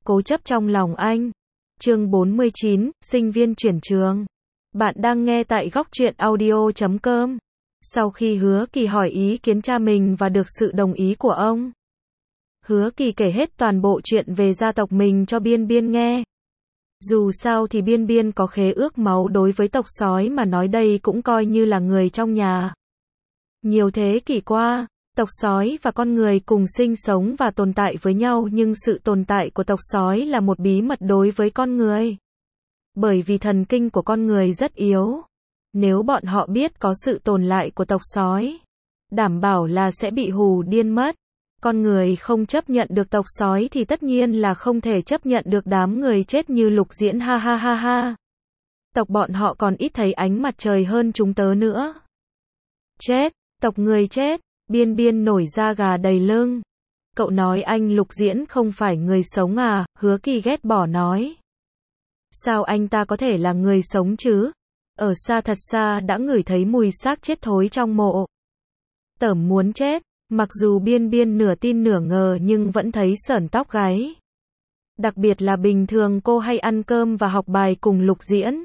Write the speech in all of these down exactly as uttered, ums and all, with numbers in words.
Cố chấp trong lòng anh. Chương bốn mươi chín, sinh viên chuyển trường. Bạn đang nghe tại góc truyện audio chấm com. Sau khi Hứa Kỳ hỏi ý kiến cha mình và được sự đồng ý của ông, Hứa Kỳ kể hết toàn bộ chuyện về gia tộc mình cho Biên Biên nghe. Dù sao thì Biên Biên có khế ước máu đối với tộc sói mà nói đây cũng coi như là người trong nhà. Nhiều thế kỷ qua, tộc sói và con người cùng sinh sống và tồn tại với nhau, nhưng sự tồn tại của tộc sói là một bí mật đối với con người. Bởi vì thần kinh của con người rất yếu. Nếu bọn họ biết có sự tồn tại của tộc sói, đảm bảo là sẽ bị hù điên mất. Con người không chấp nhận được tộc sói thì tất nhiên là không thể chấp nhận được đám người chết như Lục Diễn, ha ha ha ha. Tộc bọn họ còn ít thấy ánh mặt trời hơn chúng tớ nữa. Chết, tộc người chết. Biên Biên nổi da gà đầy lưng. Cậu nói anh Lục Diễn không phải người sống à? Hứa Kỳ ghét bỏ nói. Sao anh ta có thể là người sống chứ? Ở xa thật xa đã ngửi thấy mùi xác chết thối trong mộ. Tởm muốn chết. Mặc dù Biên Biên nửa tin nửa ngờ nhưng vẫn thấy sởn tóc gáy. Đặc biệt là bình thường cô hay ăn cơm và học bài cùng Lục Diễn.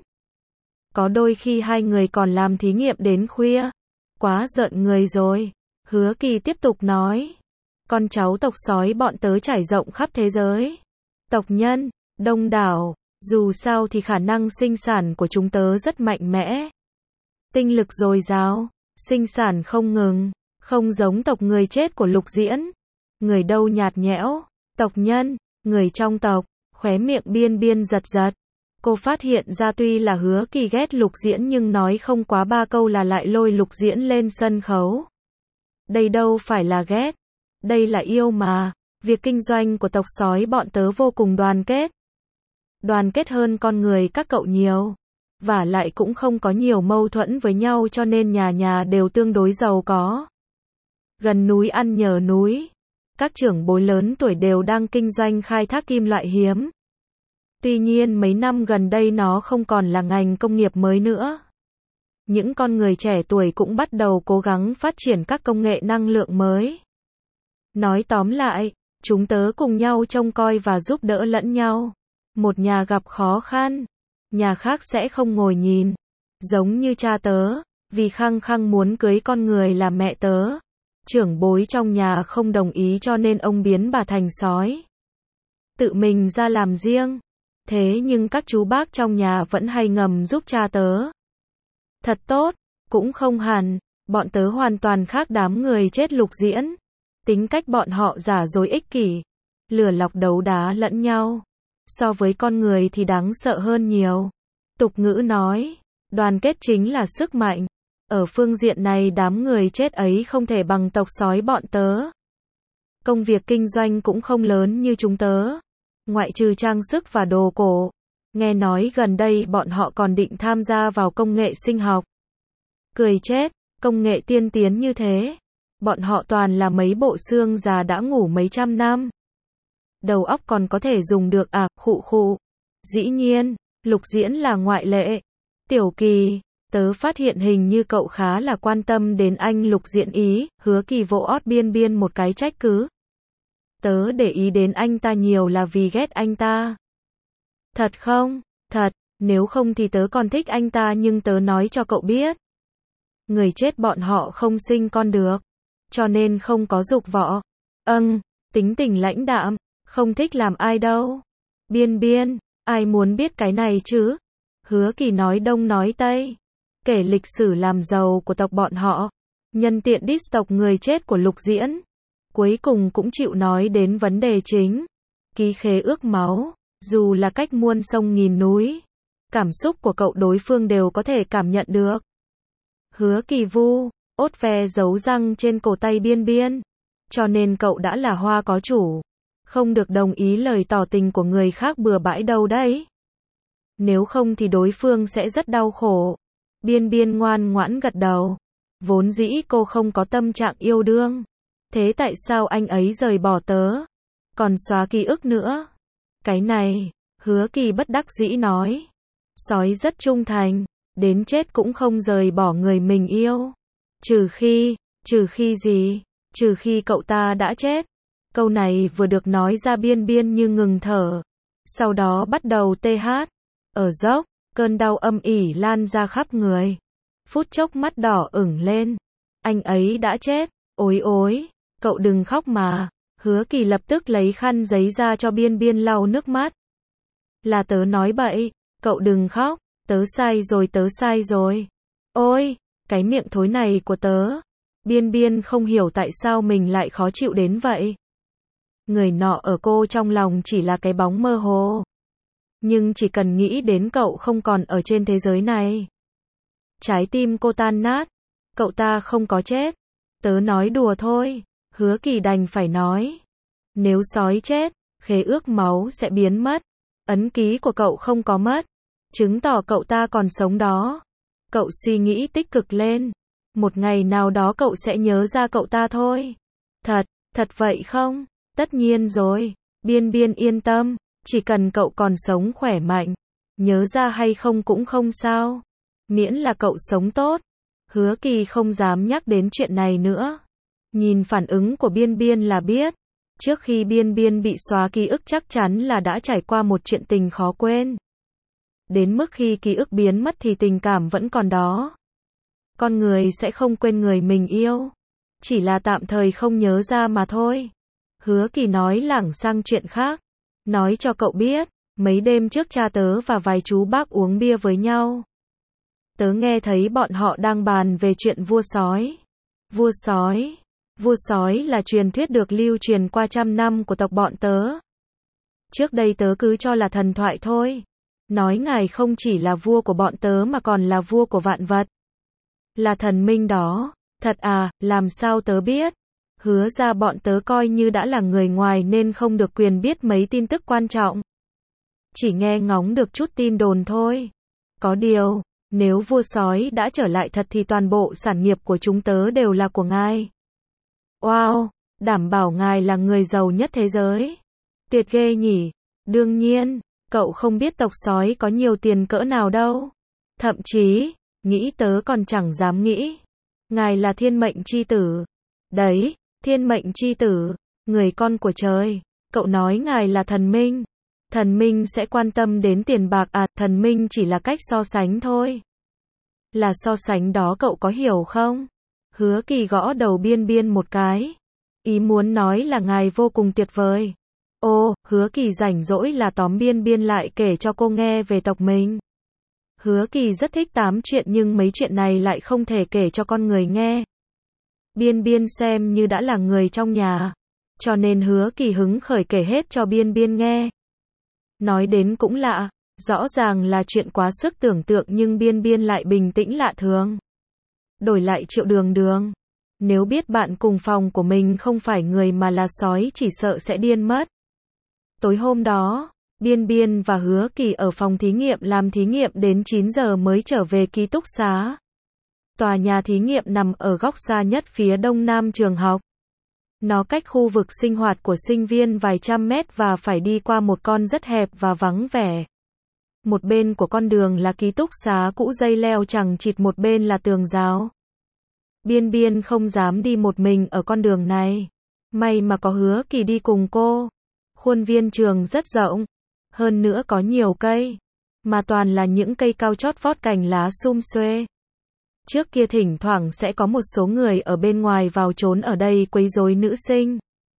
Có đôi khi hai người còn làm thí nghiệm đến khuya. Quá giận người rồi. Hứa Kỳ tiếp tục nói. Con cháu tộc sói bọn tớ trải rộng khắp thế giới. Tộc nhân, đông đảo. Dù sao thì khả năng sinh sản của chúng tớ rất mạnh mẽ. Tinh lực dồi dào, sinh sản không ngừng. Không giống tộc người chết của Lục Diễn. Người đâu nhạt nhẽo. Tộc nhân, người trong tộc. Khóe miệng Biên Biên giật giật. Cô phát hiện ra tuy là Hứa Kỳ ghét Lục Diễn nhưng nói không quá ba câu là lại lôi Lục Diễn lên sân khấu. Đây đâu phải là ghét. Đây là yêu mà. Việc kinh doanh của tộc sói bọn tớ vô cùng đoàn kết. Đoàn kết hơn con người các cậu nhiều. Và lại cũng không có nhiều mâu thuẫn với nhau cho nên nhà nhà đều tương đối giàu có. Gần núi ăn nhờ núi. Các trưởng bối lớn tuổi đều đang kinh doanh khai thác kim loại hiếm. Tuy nhiên mấy năm gần đây nó không còn là ngành công nghiệp mới nữa. Những con người trẻ tuổi cũng bắt đầu cố gắng phát triển các công nghệ năng lượng mới. Nói tóm lại, chúng tớ cùng nhau trông coi và giúp đỡ lẫn nhau. Một nhà gặp khó khăn, nhà khác sẽ không ngồi nhìn. Giống như cha tớ, vì khăng khăng muốn cưới con người là mẹ tớ. Trưởng bối trong nhà không đồng ý cho nên ông biến bà thành sói. Tự mình ra làm riêng. Thế nhưng các chú bác trong nhà vẫn hay ngầm giúp cha tớ. Thật tốt, cũng không hẳn, bọn tớ hoàn toàn khác đám người chết Lục Diễn. Tính cách bọn họ giả dối ích kỷ, lừa lọc đấu đá lẫn nhau. So với con người thì đáng sợ hơn nhiều. Tục ngữ nói, đoàn kết chính là sức mạnh. Ở phương diện này đám người chết ấy không thể bằng tộc sói bọn tớ. Công việc kinh doanh cũng không lớn như chúng tớ. Ngoại trừ trang sức và đồ cổ. Nghe nói gần đây bọn họ còn định tham gia vào công nghệ sinh học. Cười chết, công nghệ tiên tiến như thế. Bọn họ toàn là mấy bộ xương già đã ngủ mấy trăm năm. Đầu óc còn có thể dùng được à, khụ khụ. Dĩ nhiên, Lục Diễn là ngoại lệ. Tiểu Kỳ, tớ phát hiện hình như cậu khá là quan tâm đến anh Lục Diễn ý. Hứa Kỳ vỗ ót Biên Biên một cái trách cứ. Tớ để ý đến anh ta nhiều là vì ghét anh ta. Thật không? Thật, nếu không thì tớ còn thích anh ta nhưng tớ nói cho cậu biết. Người chết bọn họ không sinh con được. Cho nên không có dục vọng. Âng, tính tình lãnh đạm, không thích làm ai đâu. Biên Biên, ai muốn biết cái này chứ? Hứa Kỳ nói đông nói tây. Kể lịch sử làm giàu của tộc bọn họ. Nhân tiện diss tộc người chết của Lục Diễn. Cuối cùng cũng chịu nói đến vấn đề chính. Ký khế ước máu. Dù là cách muôn sông nghìn núi. Cảm xúc của cậu đối phương đều có thể cảm nhận được. Hứa Kỳ vu, ốt ve giấu răng trên cổ tay Biên Biên. Cho nên cậu đã là hoa có chủ. Không được đồng ý lời tỏ tình của người khác bừa bãi đâu đấy. Nếu không thì đối phương sẽ rất đau khổ. Biên Biên ngoan ngoãn gật đầu. Vốn dĩ cô không có tâm trạng yêu đương. Thế tại sao anh ấy rời bỏ tớ? Còn xóa ký ức nữa. Cái này, Hứa Kỳ bất đắc dĩ nói. Sói rất trung thành, đến chết cũng không rời bỏ người mình yêu. Trừ khi, trừ khi gì? Trừ khi cậu ta đã chết. Câu này vừa được nói ra Biên Biên như ngừng thở. Sau đó bắt đầu tê hát. Ở dốc, cơn đau âm ỉ lan ra khắp người. Phút chốc mắt đỏ ửng lên. Anh ấy đã chết. Ối ối, cậu đừng khóc mà. Hứa Kỳ lập tức lấy khăn giấy ra cho Biên Biên lau nước mắt. Là tớ nói bậy, cậu đừng khóc, tớ sai rồi tớ sai rồi. Ôi, cái miệng thối này của tớ. Biên Biên không hiểu tại sao mình lại khó chịu đến vậy. Người nọ ở cô trong lòng chỉ là cái bóng mơ hồ. Nhưng chỉ cần nghĩ đến cậu không còn ở trên thế giới này. Trái tim cô tan nát. Cậu ta không có chết. Tớ nói đùa thôi. Hứa Kỳ đành phải nói. Nếu sói chết, khế ước máu sẽ biến mất. Ấn ký của cậu không có mất. Chứng tỏ cậu ta còn sống đó. Cậu suy nghĩ tích cực lên. Một ngày nào đó cậu sẽ nhớ ra cậu ta thôi. Thật, thật vậy không? Tất nhiên rồi. Biên Biên yên tâm. Chỉ cần cậu còn sống khỏe mạnh. Nhớ ra hay không cũng không sao. Miễn là cậu sống tốt. Hứa Kỳ không dám nhắc đến chuyện này nữa. Nhìn phản ứng của Biên Biên là biết. Trước khi Biên Biên bị xóa ký ức chắc chắn là đã trải qua một chuyện tình khó quên. Đến mức khi ký ức biến mất thì tình cảm vẫn còn đó. Con người sẽ không quên người mình yêu. Chỉ là tạm thời không nhớ ra mà thôi. Hứa Kỳ nói lảng sang chuyện khác. Nói cho cậu biết, mấy đêm trước cha tớ và vài chú bác uống bia với nhau. Tớ nghe thấy bọn họ đang bàn về chuyện vua sói. Vua sói. Vua sói là truyền thuyết được lưu truyền qua trăm năm của tộc bọn tớ. Trước đây tớ cứ cho là thần thoại thôi. Nói ngài không chỉ là vua của bọn tớ mà còn là vua của vạn vật. Là thần minh đó. Thật à, làm sao tớ biết? Hứa ra bọn tớ coi như đã là người ngoài nên không được quyền biết mấy tin tức quan trọng. Chỉ nghe ngóng được chút tin đồn thôi. Có điều, nếu vua sói đã trở lại thật thì toàn bộ sản nghiệp của chúng tớ đều là của ngài. Wow, đảm bảo ngài là người giàu nhất thế giới. Tuyệt ghê nhỉ. Đương nhiên, cậu không biết tộc sói có nhiều tiền cỡ nào đâu. Thậm chí, nghĩ tớ còn chẳng dám nghĩ. Ngài là thiên mệnh chi tử. Đấy, thiên mệnh chi tử, người con của trời. Cậu nói ngài là thần minh. Thần minh sẽ quan tâm đến tiền bạc à, thần minh chỉ là cách so sánh thôi. Là so sánh đó cậu có hiểu không? Hứa Kỳ gõ đầu Biên Biên một cái. Ý muốn nói là ngài vô cùng tuyệt vời. Ô, Hứa Kỳ rảnh rỗi là tóm Biên Biên lại kể cho cô nghe về tộc mình. Hứa Kỳ rất thích tám chuyện nhưng mấy chuyện này lại không thể kể cho con người nghe. Biên Biên xem như đã là người trong nhà. Cho nên Hứa Kỳ hứng khởi kể hết cho Biên Biên nghe. Nói đến cũng lạ, rõ ràng là chuyện quá sức tưởng tượng nhưng Biên Biên lại bình tĩnh lạ thường. Đổi lại Triệu Đường Đường. Nếu biết bạn cùng phòng của mình không phải người mà là sói chỉ sợ sẽ điên mất. Tối hôm đó, Biên Biên và Hứa Kỳ ở phòng thí nghiệm làm thí nghiệm đến chín giờ mới trở về ký túc xá. Tòa nhà thí nghiệm nằm ở góc xa nhất phía đông nam trường học. Nó cách khu vực sinh hoạt của sinh viên vài trăm mét và phải đi qua một con rất hẹp và vắng vẻ. Một bên của con đường là ký túc xá cũ dây leo chằng chịt, một bên là tường rào. Biên Biên không dám đi một mình ở con đường này. May mà có Hứa Kỳ đi cùng cô. Khuôn viên trường rất rộng. Hơn nữa có nhiều cây. Mà toàn là những cây cao chót vót cành lá sum xuê. Trước kia thỉnh thoảng sẽ có một số người ở bên ngoài vào trốn ở đây quấy rối nữ sinh.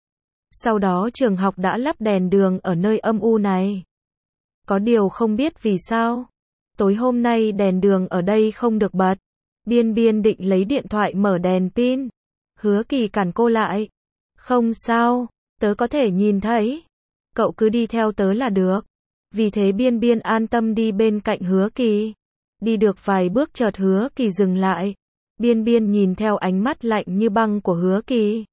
Sau đó trường học đã lắp đèn đường ở nơi âm u này. Có điều không biết vì sao. Tối hôm nay đèn đường ở đây không được bật. Biên Biên định lấy điện thoại mở đèn pin. Hứa Kỳ cản cô lại. Không sao, tớ có thể nhìn thấy. Cậu cứ đi theo tớ là được. Vì thế Biên Biên an tâm đi bên cạnh Hứa Kỳ. Đi được vài bước chợt Hứa Kỳ dừng lại. Biên Biên nhìn theo ánh mắt lạnh như băng của Hứa Kỳ.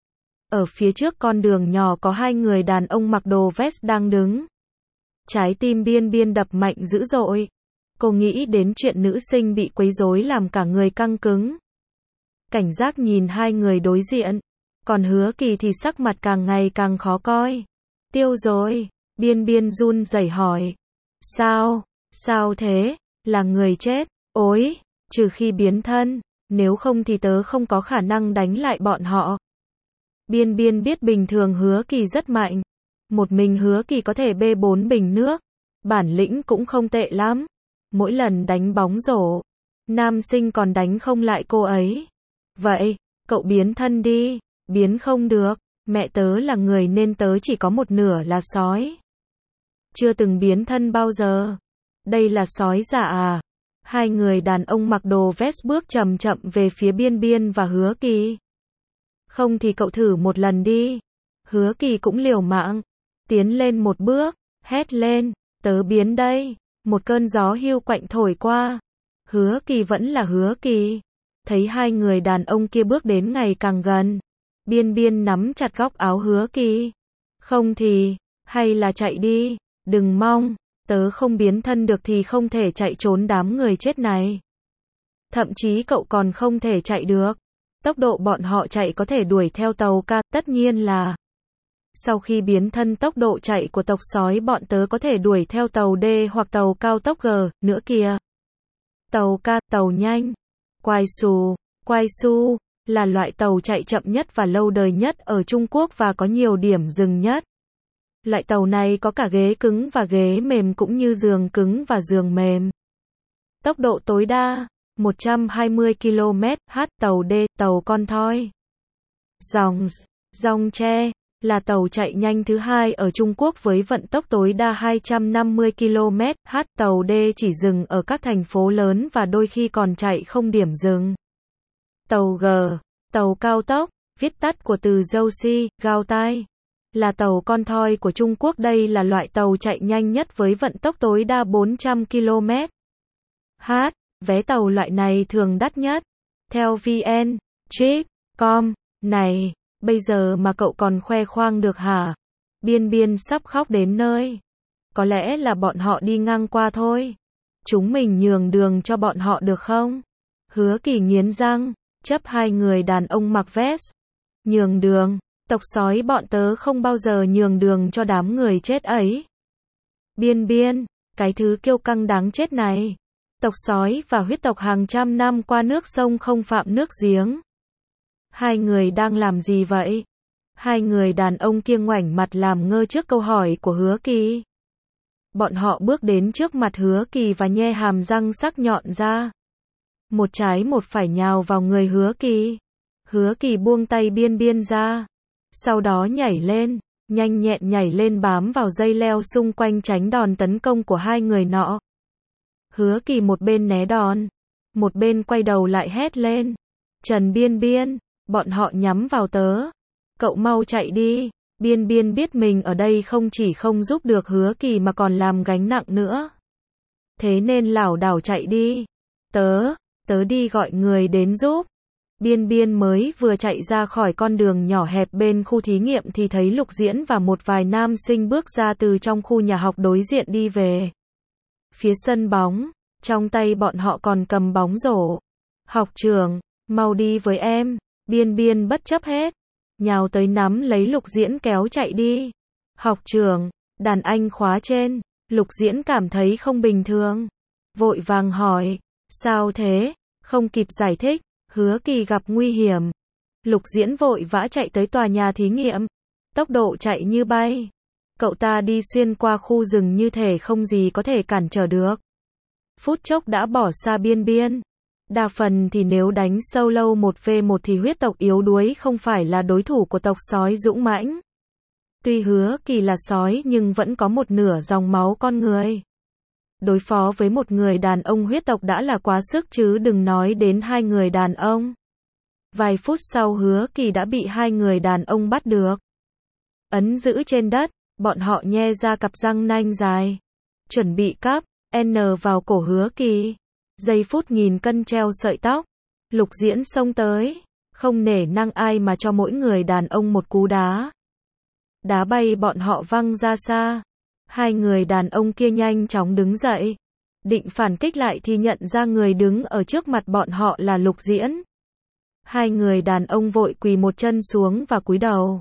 Ở phía trước con đường nhỏ có hai người đàn ông mặc đồ vest đang đứng. Trái tim Biên Biên đập mạnh dữ dội. Cô nghĩ đến chuyện nữ sinh bị quấy rối làm cả người căng cứng. Cảnh giác nhìn hai người đối diện. Còn Hứa Kỳ thì sắc mặt càng ngày càng khó coi. Tiêu rồi. Biên Biên run rẩy hỏi. Sao? Sao thế? Là người chết. Ôi, trừ khi biến thân. Nếu không thì tớ không có khả năng đánh lại bọn họ. Biên Biên biết bình thường Hứa Kỳ rất mạnh. Một mình Hứa Kỳ có thể bê bốn bình nước. Bản lĩnh cũng không tệ lắm. Mỗi lần đánh bóng rổ, nam sinh còn đánh không lại cô ấy. Vậy, cậu biến thân đi. Biến không được. Mẹ tớ là người nên tớ chỉ có một nửa là sói. Chưa từng biến thân bao giờ. Đây là sói giả à? Hai người đàn ông mặc đồ vest bước chậm chậm về phía Biên Biên và Hứa Kỳ. Không thì cậu thử một lần đi. Hứa Kỳ cũng liều mạng. Tiến lên một bước, hét lên, tớ biến đây. Một cơn gió hiu quạnh thổi qua. Hứa Kỳ vẫn là Hứa Kỳ. Thấy hai người đàn ông kia bước đến ngày càng gần. Biên Biên nắm chặt góc áo Hứa Kỳ. Không thì, hay là chạy đi. Đừng mong, tớ không biến thân được thì không thể chạy trốn đám người chết này. Thậm chí cậu còn không thể chạy được. Tốc độ bọn họ chạy có thể đuổi theo tàu ca, tất nhiên là. Sau khi biến thân tốc độ chạy của tộc sói bọn tớ có thể đuổi theo tàu D hoặc tàu cao tốc G, nữa kìa. Tàu ca, tàu nhanh. Quai xù, quai su, là loại tàu chạy chậm nhất và lâu đời nhất ở Trung Quốc và có nhiều điểm dừng nhất. Loại tàu này có cả ghế cứng và ghế mềm cũng như giường cứng và giường mềm. Tốc độ tối đa, một trăm hai mươi ki lô mét h. Tàu D, tàu con thoi. Dòng, dòng tre, là tàu chạy nhanh thứ hai ở Trung Quốc với vận tốc tối đa hai trăm năm mươi ki lô mét h. Tàu D chỉ dừng ở các thành phố lớn và đôi khi còn chạy không điểm dừng. Tàu G, tàu cao tốc, viết tắt của từ dâu si, gao tai, là tàu con thoi của Trung Quốc. Đây là loại tàu chạy nhanh nhất với vận tốc tối đa bốn trăm ki lô mét h. Vé tàu loại này thường đắt nhất. Theo vê en Trip chấm com, này, bây giờ mà cậu còn khoe khoang được hả? Biên Biên sắp khóc đến nơi. Có lẽ là bọn họ đi ngang qua thôi. Chúng mình nhường đường cho bọn họ được không? Hứa Kỳ nghiến răng, chấp hai người đàn ông mặc vest. Nhường đường, tộc sói bọn tớ không bao giờ nhường đường cho đám người chết ấy. Biên Biên, cái thứ kiêu căng đáng chết này. Tộc sói và huyết tộc hàng trăm năm qua nước sông không phạm nước giếng. Hai người đang làm gì vậy? Hai người đàn ông kia ngoảnh mặt làm ngơ trước câu hỏi của Hứa Kỳ. Bọn họ bước đến trước mặt Hứa Kỳ và nhe hàm răng sắc nhọn ra. Một trái một phải nhào vào người Hứa Kỳ. Hứa Kỳ buông tay Biên Biên ra. Sau đó nhảy lên, nhanh nhẹn nhảy lên bám vào dây leo xung quanh tránh đòn tấn công của hai người nọ. Hứa Kỳ một bên né đòn, một bên quay đầu lại hét lên. Trần Biên Biên, bọn họ nhắm vào tớ. Cậu mau chạy đi. Biên Biên biết mình ở đây không chỉ không giúp được Hứa Kỳ mà còn làm gánh nặng nữa. Thế nên lảo đảo chạy đi. Tớ, tớ đi gọi người đến giúp. Biên Biên mới vừa chạy ra khỏi con đường nhỏ hẹp bên khu thí nghiệm thì thấy Lục Diễn và một vài nam sinh bước ra từ trong khu nhà học đối diện đi về phía sân bóng, trong tay bọn họ còn cầm bóng rổ. Học trưởng, mau đi với em. Biên Biên bất chấp hết, nhào tới nắm lấy Lục Diễn kéo chạy đi. Học trưởng, đàn anh khóa trên. Lục Diễn cảm thấy không bình thường, vội vàng hỏi, sao thế? Không kịp giải thích, Hứa Kỳ gặp nguy hiểm. Lục Diễn vội vã chạy tới tòa nhà thí nghiệm, tốc độ chạy như bay. Cậu ta đi xuyên qua khu rừng như thể không gì có thể cản trở được. Phút chốc đã bỏ xa Biên Biên. Đa phần thì nếu đánh solo một vs một thì huyết tộc yếu đuối không phải là đối thủ của tộc sói dũng mãnh. Tuy Hứa Kỳ là sói nhưng vẫn có một nửa dòng máu con người. Đối phó với một người đàn ông huyết tộc đã là quá sức chứ đừng nói đến hai người đàn ông. Vài phút sau Hứa Kỳ đã bị hai người đàn ông bắt được. Ấn giữ trên đất, bọn họ nhe ra cặp răng nanh dài. Chuẩn bị cắp N vào cổ Hứa Kỳ. Giây phút nghìn cân treo sợi tóc. Lục Diễn xông tới, không nể nang ai mà cho mỗi người đàn ông một cú đá. Đá bay bọn họ văng ra xa. Hai người đàn ông kia nhanh chóng đứng dậy, định phản kích lại thì nhận ra người đứng ở trước mặt bọn họ là Lục Diễn. Hai người đàn ông vội quỳ một chân xuống và cúi đầu.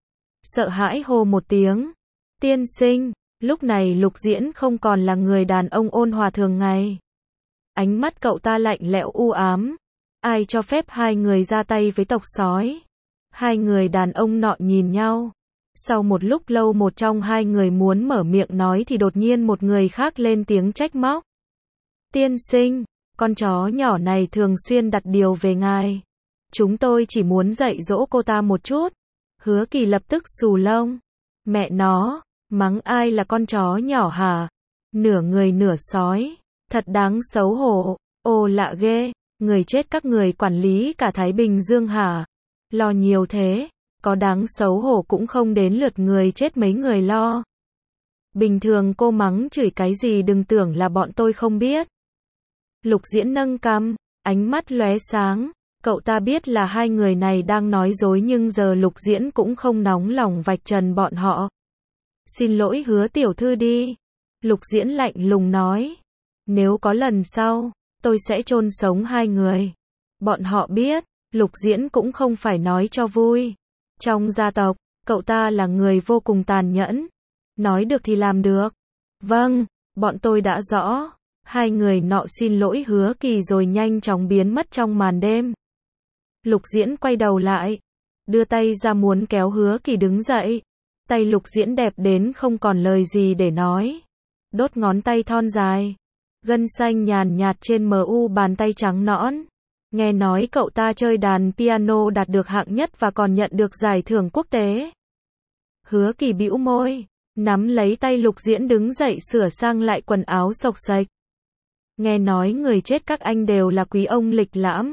Sợ hãi hô một tiếng. Tiên sinh, lúc này Lục Diễn không còn là người đàn ông ôn hòa thường ngày. Ánh mắt cậu ta lạnh lẽo u ám. Ai cho phép hai người ra tay với tộc sói? Hai người đàn ông nọ nhìn nhau. Sau một lúc lâu một trong hai người muốn mở miệng nói thì đột nhiên một người khác lên tiếng trách móc. Tiên sinh, con chó nhỏ này thường xuyên đặt điều về ngài. Chúng tôi chỉ muốn dạy dỗ cô ta một chút. Hứa Kỳ lập tức xù lông. Mẹ nó, mắng ai là con chó nhỏ hả? Nửa người nửa sói. Thật đáng xấu hổ. Ồ lạ ghê, người chết các người quản lý cả Thái Bình Dương hả? Lo nhiều thế, có đáng xấu hổ cũng không đến lượt người chết mấy người lo. Bình thường cô mắng chửi cái gì đừng tưởng là bọn tôi không biết. Lục Diễn nâng cằm, ánh mắt lóe sáng. Cậu ta biết là hai người này đang nói dối nhưng giờ Lục Diễn cũng không nóng lòng vạch trần bọn họ. Xin lỗi Hứa tiểu thư đi. Lục Diễn lạnh lùng nói. Nếu có lần sau, tôi sẽ chôn sống hai người. Bọn họ biết, Lục Diễn cũng không phải nói cho vui. Trong gia tộc, cậu ta là người vô cùng tàn nhẫn. Nói được thì làm được. Vâng, bọn tôi đã rõ. Hai người nọ xin lỗi Hứa Kỳ rồi nhanh chóng biến mất trong màn đêm. Lục Diễn quay đầu lại, đưa tay ra muốn kéo Hứa Kỳ đứng dậy. Tay Lục Diễn đẹp đến không còn lời gì để nói. Đốt ngón tay thon dài, gân xanh nhàn nhạt trên mờ u bàn tay trắng nõn. Nghe nói cậu ta chơi đàn piano đạt được hạng nhất và còn nhận được giải thưởng quốc tế. Hứa Kỳ bĩu môi, nắm lấy tay Lục Diễn đứng dậy sửa sang lại quần áo xộc xệch. Nghe nói người chết các anh đều là quý ông lịch lãm.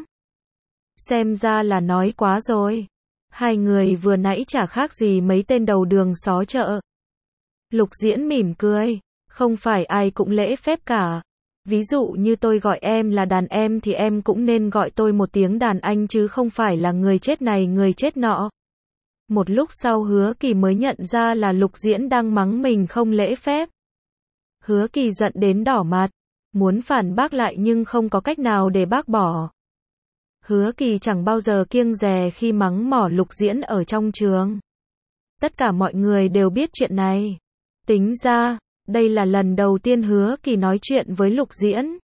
Xem ra là nói quá rồi. Hai người vừa nãy chả khác gì mấy tên đầu đường xó chợ. Lục Diễn mỉm cười, không phải ai cũng lễ phép cả. Ví dụ như tôi gọi em là đàn em thì em cũng nên gọi tôi một tiếng đàn anh chứ không phải là người chết này người chết nọ. Một lúc sau Hứa Kỳ mới nhận ra là Lục Diễn đang mắng mình không lễ phép. Hứa Kỳ giận đến đỏ mặt, muốn phản bác lại nhưng không có cách nào để bác bỏ. Hứa Kỳ chẳng bao giờ kiêng dè khi mắng mỏ Lục Diễn ở trong trường. Tất cả mọi người đều biết chuyện này. Tính ra, đây là lần đầu tiên Hứa Kỳ nói chuyện với Lục Diễn.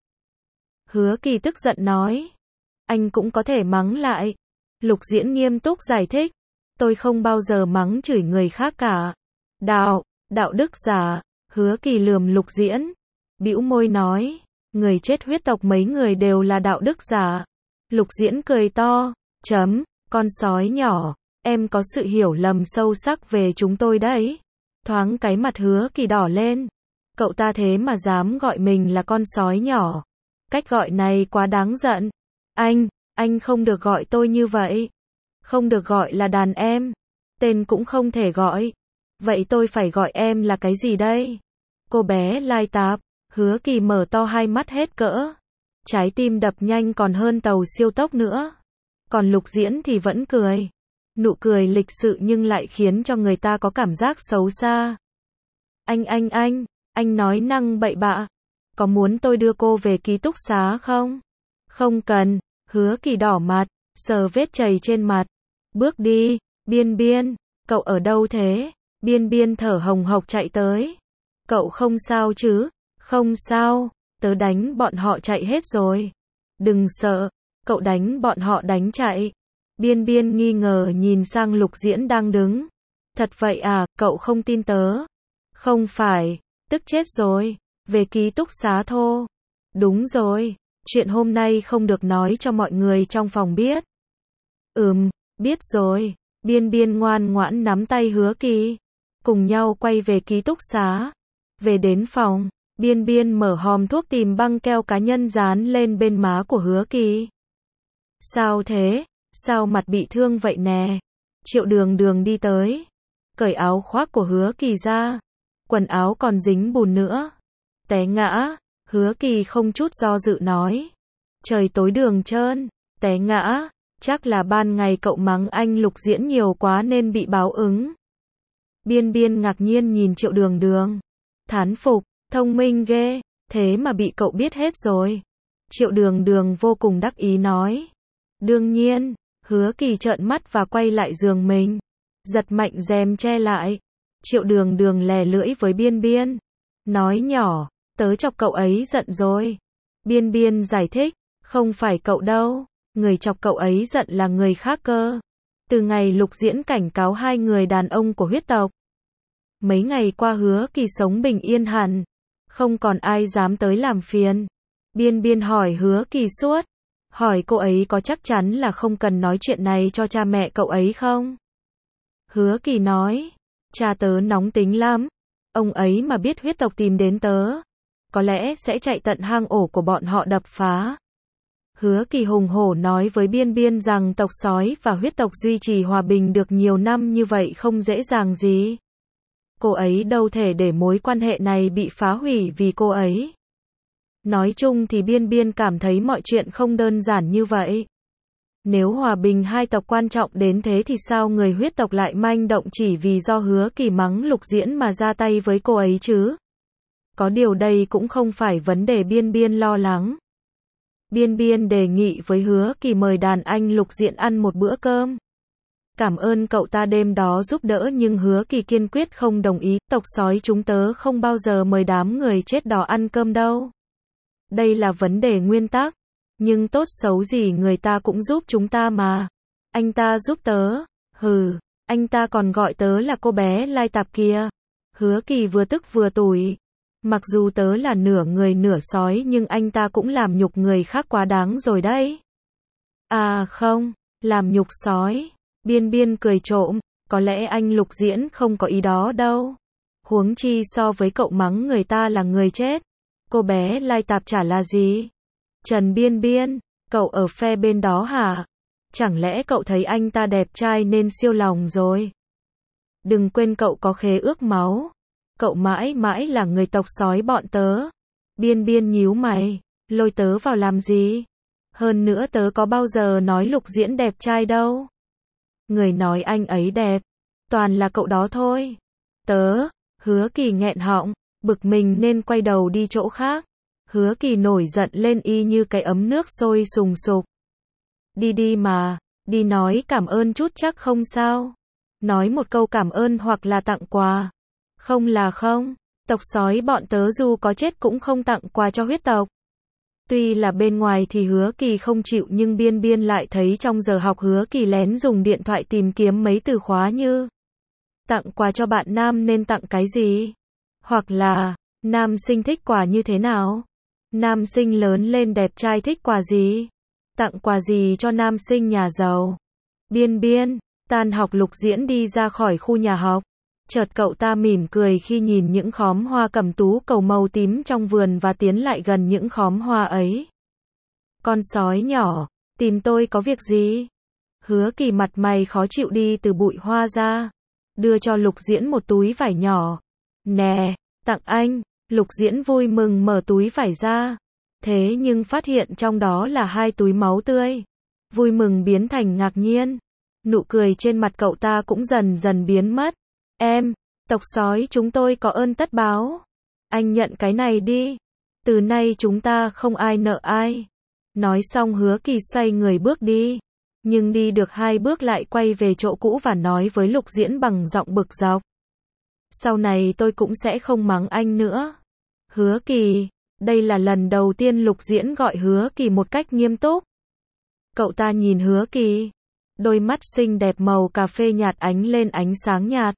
Hứa Kỳ tức giận nói. Anh cũng có thể mắng lại. Lục Diễn nghiêm túc giải thích. Tôi không bao giờ mắng chửi người khác cả. Đạo, đạo đức giả. Hứa Kỳ lườm Lục Diễn. Bĩu môi nói. Người chết huyết tộc mấy người đều là đạo đức giả. Lục Diễn cười to. Chấm, con sói nhỏ. Em có sự hiểu lầm sâu sắc về chúng tôi đấy. Thoáng cái mặt Hứa Kỳ đỏ lên. Cậu ta thế mà dám gọi mình là con sói nhỏ. Cách gọi này quá đáng giận. Anh, anh không được gọi tôi như vậy. Không được gọi là đàn em. Tên cũng không thể gọi. Vậy tôi phải gọi em là cái gì đây? Cô bé lai tạp. Hứa Kỳ mở to hai mắt hết cỡ. Trái tim đập nhanh còn hơn tàu siêu tốc nữa. Còn Lục Diễn thì vẫn cười. Nụ cười lịch sự nhưng lại khiến cho người ta có cảm giác xấu xa. Anh anh anh, anh nói năng bậy bạ. Có muốn tôi đưa cô về ký túc xá không? Không cần. Hứa Kỳ đỏ mặt, sờ vết chảy trên mặt. Bước đi. Biên Biên, cậu ở đâu thế? Biên Biên thở hồng hộc chạy tới. Cậu không sao chứ? Không sao, tớ đánh bọn họ chạy hết rồi. Đừng sợ, cậu đánh bọn họ đánh chạy. Biên Biên nghi ngờ nhìn sang Lục Diễn đang đứng. Thật vậy à, cậu không tin tớ? Không phải, tức chết rồi, về ký túc xá thô. Đúng rồi, chuyện hôm nay không được nói cho mọi người trong phòng biết. Ừm, biết rồi. Biên Biên ngoan ngoãn nắm tay Hứa Kỳ. Cùng nhau quay về ký túc xá. Về đến phòng, Biên Biên mở hòm thuốc tìm băng keo cá nhân dán lên bên má của Hứa Kỳ. Sao thế? Sao mặt bị thương vậy nè? Triệu Đường Đường đi tới. Cởi áo khoác của Hứa Kỳ ra. Quần áo còn dính bùn nữa. Té ngã. Hứa Kỳ không chút do dự nói. Trời tối đường trơn. Té ngã. Chắc là ban ngày cậu mắng anh Lục Diễn nhiều quá nên bị báo ứng. Biên Biên ngạc nhiên nhìn Triệu Đường Đường. Thán phục, thông minh ghê, thế mà bị cậu biết hết rồi. Triệu Đường Đường vô cùng đắc ý nói. Đương nhiên. Hứa Kỳ trợn mắt và quay lại giường mình. Giật mạnh rèm che lại. Triệu Đường Đường lè lưỡi với Biên Biên. Nói nhỏ, tớ chọc cậu ấy giận rồi. Biên Biên giải thích, không phải cậu đâu. Người chọc cậu ấy giận là người khác cơ. Từ ngày Lục Diễn cảnh cáo hai người đàn ông của huyết tộc. Mấy ngày qua Hứa Kỳ sống bình yên hẳn. Không còn ai dám tới làm phiền. Biên Biên hỏi Hứa Kỳ suốt. Hỏi cô ấy có chắc chắn là không cần nói chuyện này cho cha mẹ cậu ấy không? Hứa Kỳ nói. Cha tớ nóng tính lắm. Ông ấy mà biết huyết tộc tìm đến tớ, có lẽ sẽ chạy tận hang ổ của bọn họ đập phá. Hứa Kỳ hùng hổ nói với Biên Biên rằng tộc sói và huyết tộc duy trì hòa bình được nhiều năm như vậy không dễ dàng gì. Cô ấy đâu thể để mối quan hệ này bị phá hủy vì cô ấy. Nói chung thì Biên Biên cảm thấy mọi chuyện không đơn giản như vậy. Nếu hòa bình hai tộc quan trọng đến thế thì sao người huyết tộc lại manh động chỉ vì do Hứa Kỳ mắng Lục Diễn mà ra tay với cô ấy chứ? Có điều đây cũng không phải vấn đề Biên Biên lo lắng. Biên Biên đề nghị với Hứa Kỳ mời đàn anh Lục Diễn ăn một bữa cơm. Cảm ơn cậu ta đêm đó giúp đỡ nhưng Hứa Kỳ kiên quyết không đồng ý, tộc sói chúng tớ không bao giờ mời đám người chết đó ăn cơm đâu. Đây là vấn đề nguyên tắc, nhưng tốt xấu gì người ta cũng giúp chúng ta mà. Anh ta giúp tớ, hừ, anh ta còn gọi tớ là cô bé lai tạp kia. Hứa Kỳ vừa tức vừa tủi. Mặc dù tớ là nửa người nửa sói nhưng anh ta cũng làm nhục người khác quá đáng rồi đấy. À không, làm nhục sói. Biên Biên cười trộm, có lẽ anh Lục Diễn không có ý đó đâu. Huống chi so với cậu mắng người ta là người chết, cô bé lai tạp chả là gì. Trần Biên Biên, cậu ở phe bên đó hả? Chẳng lẽ cậu thấy anh ta đẹp trai nên siêu lòng rồi? Đừng quên cậu có khế ước máu. Cậu mãi mãi là người tộc sói bọn tớ. Biên Biên nhíu mày, lôi tớ vào làm gì? Hơn nữa tớ có bao giờ nói Lục Diễn đẹp trai đâu. Người nói anh ấy đẹp, toàn là cậu đó thôi. Tớ, Hứa Kỳ nghẹn họng, bực mình nên quay đầu đi chỗ khác. Hứa Kỳ nổi giận lên y như cái ấm nước sôi sùng sục. Đi đi mà, đi nói cảm ơn chút chắc không sao. Nói một câu cảm ơn hoặc là tặng quà. Không là không, tộc sói bọn tớ dù có chết cũng không tặng quà cho huyết tộc. Tuy là bên ngoài thì Hứa Kỳ không chịu nhưng Biên Biên lại thấy trong giờ học Hứa Kỳ lén dùng điện thoại tìm kiếm mấy từ khóa như tặng quà cho bạn nam nên tặng cái gì? Hoặc là nam sinh thích quà như thế nào? Nam sinh lớn lên đẹp trai thích quà gì? Tặng quà gì cho nam sinh nhà giàu? Biên Biên, tan học Lục Diễn đi ra khỏi khu nhà học. Chợt cậu ta mỉm cười khi nhìn những khóm hoa cẩm tú cầu màu tím trong vườn và tiến lại gần những khóm hoa ấy. Con sói nhỏ, tìm tôi có việc gì? Hứa Kỳ mặt mày khó chịu đi từ bụi hoa ra, đưa cho Lục Diễn một túi vải nhỏ. Nè, tặng anh. Lục Diễn vui mừng mở túi vải ra. Thế nhưng phát hiện trong đó là hai túi máu tươi. Vui mừng biến thành ngạc nhiên. Nụ cười trên mặt cậu ta cũng dần dần biến mất. Em, tộc sói chúng tôi có ơn tất báo. Anh nhận cái này đi. Từ nay chúng ta không ai nợ ai. Nói xong Hứa Kỳ xoay người bước đi. Nhưng đi được hai bước lại quay về chỗ cũ và nói với Lục Diễn bằng giọng bực dọc. Sau này tôi cũng sẽ không mắng anh nữa. Hứa Kỳ, đây là lần đầu tiên Lục Diễn gọi Hứa Kỳ một cách nghiêm túc. Cậu ta nhìn Hứa Kỳ. Đôi mắt xinh đẹp màu cà phê nhạt ánh lên ánh sáng nhạt.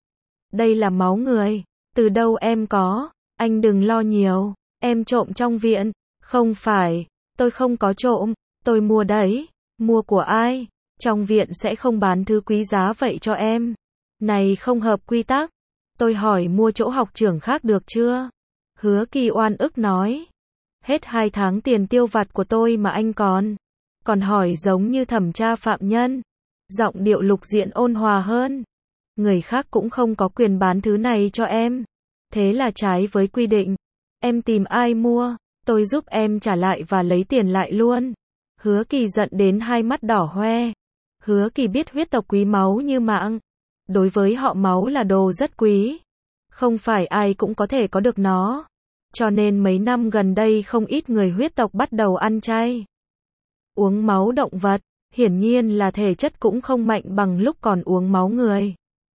Đây là máu người. Từ đâu em có? Anh đừng lo nhiều. Em trộm trong viện. Không phải. Tôi không có trộm. Tôi mua đấy. Mua của ai? Trong viện sẽ không bán thứ quý giá vậy cho em. Này không hợp quy tắc. Tôi hỏi mua chỗ học trưởng khác được chưa? Hứa Kỳ oan ức nói. Hết hai tháng tiền tiêu vặt của tôi mà anh còn. Còn hỏi giống như thẩm tra phạm nhân. Giọng điệu Lục Diễn ôn hòa hơn. Người khác cũng không có quyền bán thứ này cho em. Thế là trái với quy định. Em tìm ai mua, tôi giúp em trả lại và lấy tiền lại luôn. Hứa Kỳ giận đến hai mắt đỏ hoe. Hứa Kỳ biết huyết tộc quý máu như mạng. Đối với họ máu là đồ rất quý. Không phải ai cũng có thể có được nó. Cho nên mấy năm gần đây không ít người huyết tộc bắt đầu ăn chay. Uống máu động vật, hiển nhiên là thể chất cũng không mạnh bằng lúc còn uống máu người.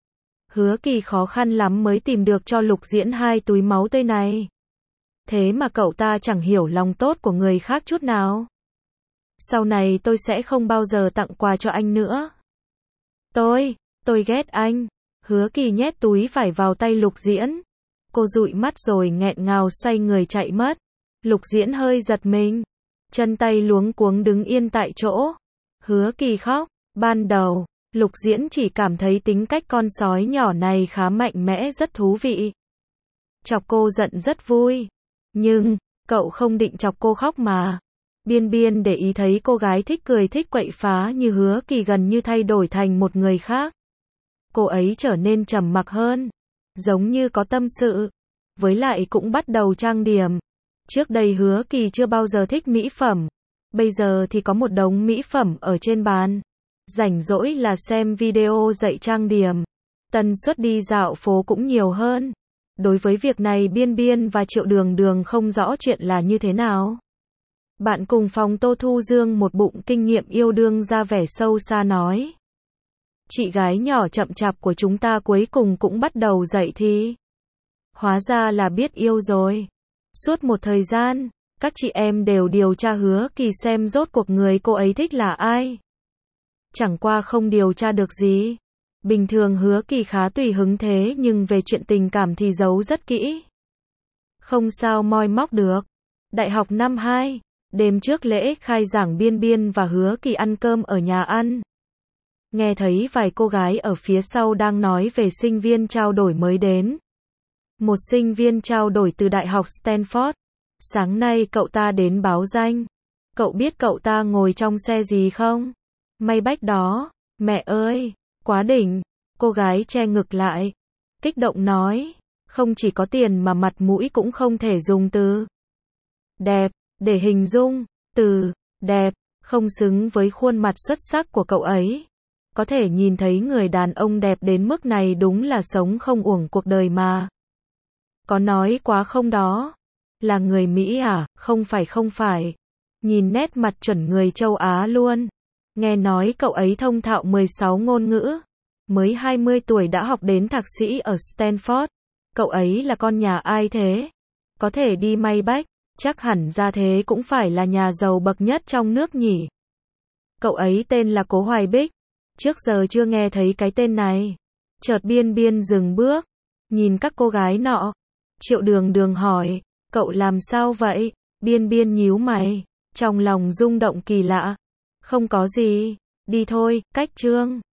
Hứa Kỳ khó khăn lắm mới tìm được cho Lục Diễn hai túi máu tươi này. Thế mà cậu ta chẳng hiểu lòng tốt của người khác chút nào. Sau này tôi sẽ không bao giờ tặng quà cho anh nữa. Tôi, tôi ghét anh. Hứa Kỳ nhét túi vải vào tay Lục Diễn. Cô dụi mắt rồi nghẹn ngào xoay người chạy mất. Lục Diễn hơi giật mình. Chân tay luống cuống đứng yên tại chỗ. Hứa Kỳ khóc. Ban đầu, Lục Diễn chỉ cảm thấy tính cách con sói nhỏ này khá mạnh mẽ rất thú vị. Chọc cô giận rất vui. Nhưng, cậu không định chọc cô khóc mà. Biên Biên để ý thấy cô gái thích cười thích quậy phá như Hứa Kỳ gần như thay đổi thành một người khác. Cô ấy trở nên trầm mặc hơn. Giống như có tâm sự. Với lại cũng bắt đầu trang điểm. Trước đây Hứa Kỳ chưa bao giờ thích mỹ phẩm. Bây giờ thì có một đống mỹ phẩm ở trên bàn. Rảnh rỗi là xem video dạy trang điểm. Tần suất đi dạo phố cũng nhiều hơn. Đối với việc này Biên Biên và Triệu Đường Đường không rõ chuyện là như thế nào. Bạn cùng phòng Tô Thu Dương một bụng kinh nghiệm yêu đương ra vẻ sâu xa nói. Chị gái nhỏ chậm chạp của chúng ta cuối cùng cũng bắt đầu dậy thì. Hóa ra là biết yêu rồi. Suốt một thời gian, các chị em đều điều tra Hứa Kỳ xem rốt cuộc người cô ấy thích là ai. Chẳng qua không điều tra được gì. Bình thường Hứa Kỳ khá tùy hứng thế nhưng về chuyện tình cảm thì giấu rất kỹ. Không sao moi móc được. Đại học năm hai, đêm trước lễ khai giảng Biên Biên và Hứa Kỳ ăn cơm ở nhà ăn. Nghe thấy vài cô gái ở phía sau đang nói về sinh viên trao đổi mới đến. Một sinh viên trao đổi từ Đại học Stanford. Sáng nay cậu ta đến báo danh. Cậu biết cậu ta ngồi trong xe gì không? Maybach đó. Mẹ ơi, quá đỉnh. Cô gái che ngực lại. Kích động nói. Không chỉ có tiền mà mặt mũi cũng không thể dùng từ đẹp để hình dung. Từ đẹp không xứng với khuôn mặt xuất sắc của cậu ấy. Có thể nhìn thấy người đàn ông đẹp đến mức này đúng là sống không uổng cuộc đời mà. Có nói quá không đó? Là người Mỹ à? Không phải không phải. Nhìn nét mặt chuẩn người châu Á luôn. Nghe nói cậu ấy thông thạo mười sáu ngôn ngữ. Mới hai mươi tuổi đã học đến thạc sĩ ở Stanford. Cậu ấy là con nhà ai thế? Có thể đi Maybach, chắc hẳn ra thế cũng phải là nhà giàu bậc nhất trong nước nhỉ. Cậu ấy tên là Cố Hoài Bích. Trước giờ chưa nghe thấy cái tên này. Chợt Biên Biên dừng bước. Nhìn các cô gái nọ. Triệu Đường Đường hỏi. Cậu làm sao vậy? Biên Biên nhíu mày. Trong lòng rung động kỳ lạ. Không có gì. Đi thôi, cách chương.